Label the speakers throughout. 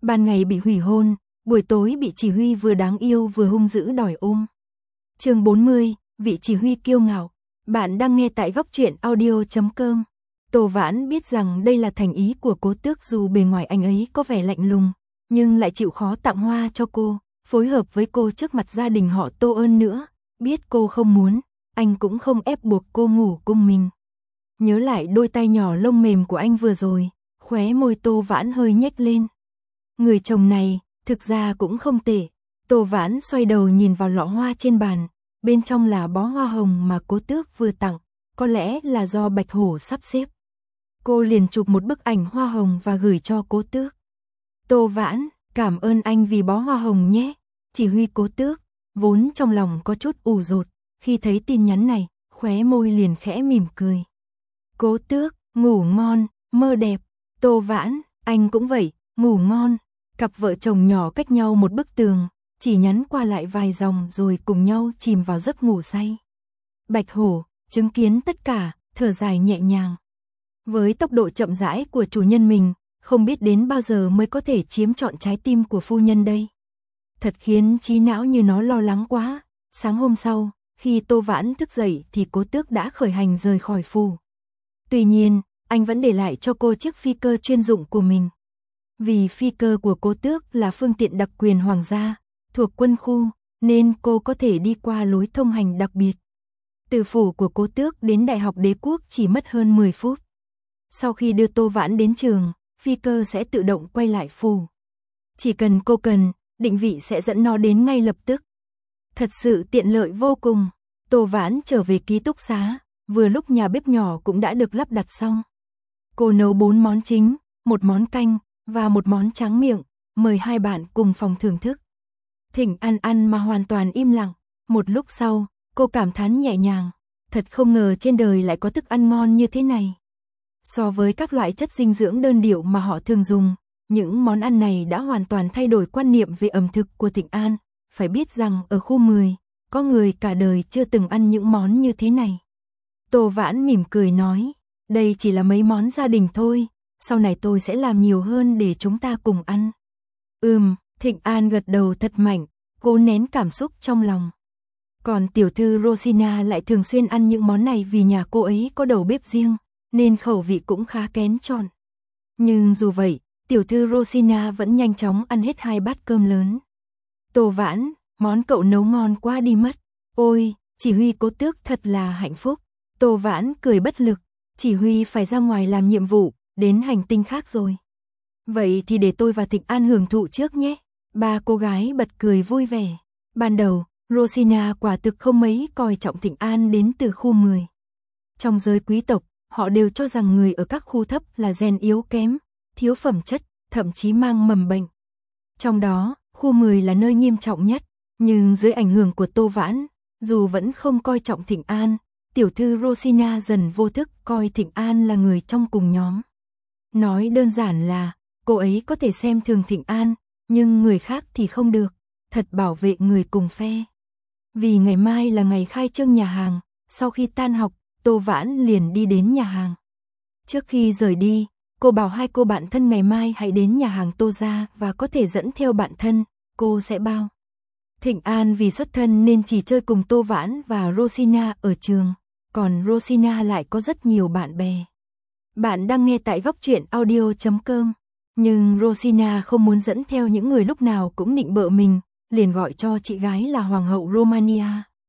Speaker 1: Ban ngày bị hủy hôn, buổi tối bị chỉ huy vừa đáng yêu vừa hung dữ đòi ôm. Chương 40, vị chỉ huy kiêu ngạo. Bạn đang nghe tại góc truyện audio.com. Tô Vãn biết rằng đây là thành ý của Cố Tước, dù bề ngoài anh ấy có vẻ lạnh lùng, nhưng lại chịu khó tặng hoa cho cô, phối hợp với cô trước mặt gia đình họ Tô Ơn nữa. Biết cô không muốn, anh cũng không ép buộc cô ngủ cùng mình. Nhớ lại đôi tay nhỏ lông mềm của anh vừa rồi, khóe môi Tô Vãn hơi nhếch lên. Người chồng này, thực ra cũng không tệ. Tô Vãn xoay đầu nhìn vào lọ hoa trên bàn, bên trong là bó hoa hồng mà Cố Tước vừa tặng, có lẽ là do Bạch Hổ sắp xếp. Cô liền chụp một bức ảnh hoa hồng và gửi cho Cố Tước. Tô Vãn, cảm ơn anh vì bó hoa hồng nhé. Chỉ huy Cố Tước, vốn trong lòng có chút ủ rột, khi thấy tin nhắn này, khóe môi liền khẽ mỉm cười. Cố Tước, ngủ ngon, mơ đẹp. Tô Vãn, anh cũng vậy, ngủ ngon. Cặp vợ chồng nhỏ cách nhau một bức tường, chỉ nhắn qua lại vài dòng rồi cùng nhau chìm vào giấc ngủ say. Bạch Hổ, chứng kiến tất cả, thở dài nhẹ nhàng. Với tốc độ chậm rãi của chủ nhân mình, không biết đến bao giờ mới có thể chiếm trọn trái tim của phu nhân đây. Thật khiến trí não như nó lo lắng quá. Sáng hôm sau, khi Tô Vãn thức dậy thì Cố Tước đã khởi hành rời khỏi phủ. Tuy nhiên, anh vẫn để lại cho cô chiếc phi cơ chuyên dụng của mình. Vì phi cơ của Cố Tước là phương tiện đặc quyền hoàng gia, thuộc quân khu, nên cô có thể đi qua lối thông hành đặc biệt. Từ phủ của Cố Tước đến Đại học Đế quốc chỉ mất hơn 10 phút. Sau khi đưa Tô Vãn đến trường, phi cơ sẽ tự động quay lại phủ. Chỉ cần cô cần, định vị sẽ dẫn nó đến ngay lập tức. Thật sự tiện lợi vô cùng. Tô Vãn trở về ký túc xá, vừa lúc nhà bếp nhỏ cũng đã được lắp đặt xong. Cô nấu 4 món chính, 1 món canh và 1 món tráng miệng, mời 2 bạn cùng phòng thưởng thức. Thỉnh ăn mà hoàn toàn im lặng. Một lúc sau, cô cảm thán nhẹ nhàng, thật không ngờ trên đời lại có thức ăn ngon như thế này. So với các loại chất dinh dưỡng đơn điệu mà họ thường dùng, những món ăn này đã hoàn toàn thay đổi quan niệm về ẩm thực của Thịnh An. Phải biết rằng ở khu 10, có người cả đời chưa từng ăn những món như thế này. Tô Vãn mỉm cười nói, đây chỉ là mấy món gia đình thôi, sau này tôi sẽ làm nhiều hơn để chúng ta cùng ăn. Thịnh An gật đầu thật mạnh, cố nén cảm xúc trong lòng. Còn tiểu thư Rosina lại thường xuyên ăn những món này vì nhà cô ấy có đầu bếp riêng, nên khẩu vị cũng khá kén chọn. Nhưng dù vậy, tiểu thư Rosina vẫn nhanh chóng ăn hết 2 bát cơm lớn. Tô Vãn, món cậu nấu ngon quá đi mất. Ôi, chỉ huy Cố Tước thật là hạnh phúc. Tô Vãn cười bất lực, chỉ huy phải ra ngoài làm nhiệm vụ, đến hành tinh khác rồi. Vậy thì để tôi và Thịnh An hưởng thụ trước nhé. 3 cô gái bật cười vui vẻ. Ban đầu, Rosina quả thực không mấy coi trọng Thịnh An đến từ khu 10. Trong giới quý tộc, họ đều cho rằng người ở các khu thấp là gen yếu kém, thiếu phẩm chất, thậm chí mang mầm bệnh. Trong đó, khu 10 là nơi nghiêm trọng nhất, nhưng dưới ảnh hưởng của Tô Vãn, dù vẫn không coi trọng Thịnh An, tiểu thư Rosina dần vô thức coi Thịnh An là người trong cùng nhóm. Nói đơn giản là, cô ấy có thể xem thường Thịnh An, nhưng người khác thì không được, thật bảo vệ người cùng phe. Vì ngày mai là ngày khai trương nhà hàng, sau khi tan học, Tô Vãn liền đi đến nhà hàng. Trước khi rời đi, cô bảo 2 cô bạn thân ngày mai hãy đến nhà hàng Tô gia và có thể dẫn theo bạn thân, cô sẽ bao. Thịnh An vì xuất thân nên chỉ chơi cùng Tô Vãn và Rosina ở trường, còn Rosina lại có rất nhiều bạn bè. Bạn đang nghe tại góc truyện audio.com. Nhưng Rosina không muốn dẫn theo những người lúc nào cũng nịnh bợ mình, liền gọi cho chị gái là Hoàng hậu Romania.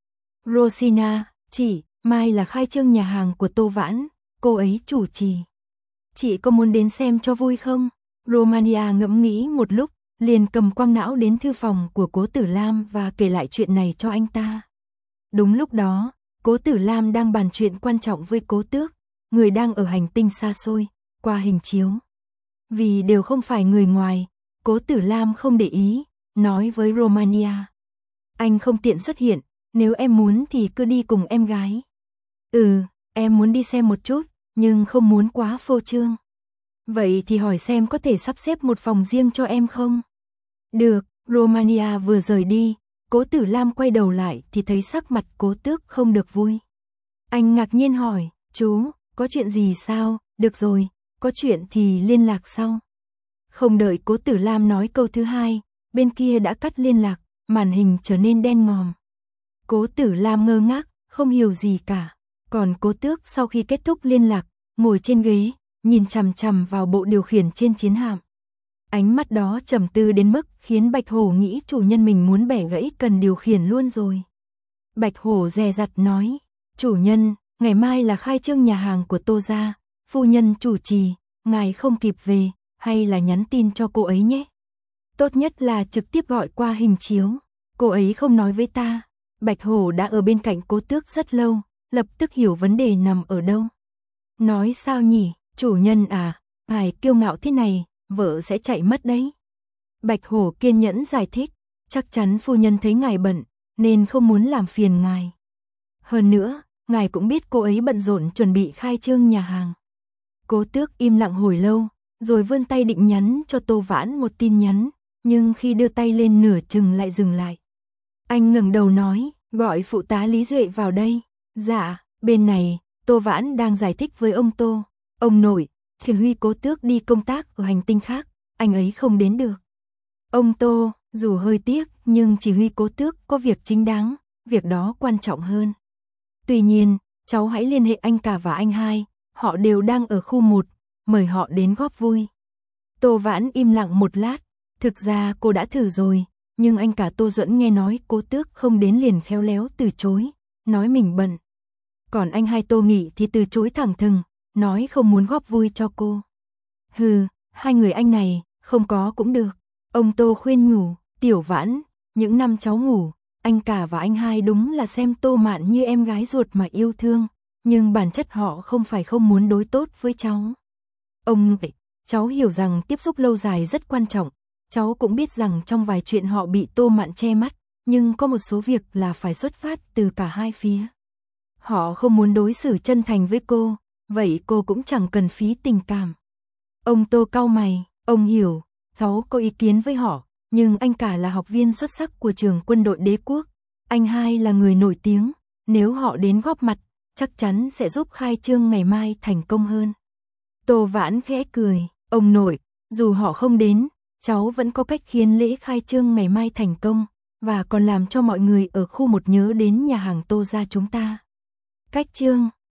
Speaker 1: Rosina, chị, mai là khai trương nhà hàng của Tô Vãn, cô ấy chủ trì. Chị có muốn đến xem cho vui không? Romania ngẫm nghĩ một lúc, liền cầm quang não đến thư phòng của Cố Tử Lam và kể lại chuyện này cho anh ta. Đúng lúc đó, Cố Tử Lam đang bàn chuyện quan trọng với Cố Tước, người đang ở hành tinh xa xôi, qua hình chiếu. Vì đều không phải người ngoài, Cố Tử Lam không để ý, nói với Romania. Anh không tiện xuất hiện, nếu em muốn thì cứ đi cùng em gái. Em muốn đi xem một chút, nhưng không muốn quá phô trương. Vậy thì hỏi xem có thể sắp xếp một phòng riêng cho em không? Được, Romania vừa rời đi, Cố Tử Lam quay đầu lại thì thấy sắc mặt Cố Tước không được vui. Anh ngạc nhiên hỏi, chú, có chuyện gì sao? Được rồi, có chuyện thì liên lạc sau. Không đợi Cố Tử Lam nói câu thứ hai, bên kia đã cắt liên lạc, màn hình trở nên đen ngòm. Cố Tử Lam ngơ ngác, không hiểu gì cả. Còn Cố Tước sau khi kết thúc liên lạc, ngồi trên ghế, nhìn chằm chằm vào bộ điều khiển trên chiến hạm. Ánh mắt đó trầm tư đến mức khiến Bạch Hổ nghĩ chủ nhân mình muốn bẻ gãy cần điều khiển luôn rồi. Bạch Hổ dè dặt nói, chủ nhân, ngày mai là khai trương nhà hàng của Tô gia, phu nhân chủ trì, ngài không kịp về, hay là nhắn tin cho cô ấy nhé. Tốt nhất là trực tiếp gọi qua hình chiếu, cô ấy không nói với ta. Bạch Hổ đã ở bên cạnh Cố Tước rất lâu, lập tức hiểu vấn đề nằm ở đâu. Nói sao nhỉ, chủ nhân à, ngài kiêu ngạo thế này, vợ sẽ chạy mất đấy. Bạch Hổ kiên nhẫn giải thích, chắc chắn phu nhân thấy ngài bận, nên không muốn làm phiền ngài. Hơn nữa, ngài cũng biết cô ấy bận rộn chuẩn bị khai trương nhà hàng. Cố Tước im lặng hồi lâu, rồi vươn tay định nhắn cho Tô Vãn một tin nhắn, nhưng khi đưa tay lên nửa chừng lại dừng lại. Anh ngẩng đầu nói, gọi phụ tá Lý Duệ vào đây. Dạ, bên này, Tô Vãn đang giải thích với ông Tô. Ông nội, chỉ huy Cố Tước đi công tác ở hành tinh khác, anh ấy không đến được. Ông Tô, dù hơi tiếc, nhưng chỉ huy Cố Tước có việc chính đáng, việc đó quan trọng hơn. Tuy nhiên, cháu hãy liên hệ anh cả và anh hai, họ đều đang ở khu 1, mời họ đến góp vui. Tô Vãn im lặng một lát, thực ra cô đã thử rồi, nhưng anh cả Tô Duẫn nghe nói Cố Tước không đến liền khéo léo từ chối, nói mình bận. Còn anh hai Tô Nghị thì từ chối thẳng thừng, nói không muốn góp vui cho cô. Hừ, hai người anh này, không có cũng được. Ông Tô khuyên nhủ, Tiểu Vãn, những năm cháu ngủ, anh cả và anh hai đúng là xem Tô Mạn như em gái ruột mà yêu thương, nhưng bản chất họ không phải không muốn đối tốt với cháu. Ông nội, cháu hiểu rằng tiếp xúc lâu dài rất quan trọng, cháu cũng biết rằng trong vài chuyện họ bị Tô Mạn che mắt, nhưng có một số việc là phải xuất phát từ cả hai phía. Họ không muốn đối xử chân thành với cô, vậy cô cũng chẳng cần phí tình cảm. Ông Tô cau mày, ông hiểu, cháu có ý kiến với họ, nhưng anh cả là học viên xuất sắc của trường quân đội đế quốc, anh hai là người nổi tiếng, nếu họ đến góp mặt, chắc chắn sẽ giúp khai trương ngày mai thành công hơn. Tô Vãn khẽ cười, ông nội, dù họ không đến, cháu vẫn có cách khiến lễ khai trương ngày mai thành công, và còn làm cho mọi người ở khu 1 nhớ đến nhà hàng Tô gia chúng ta. Cách trương,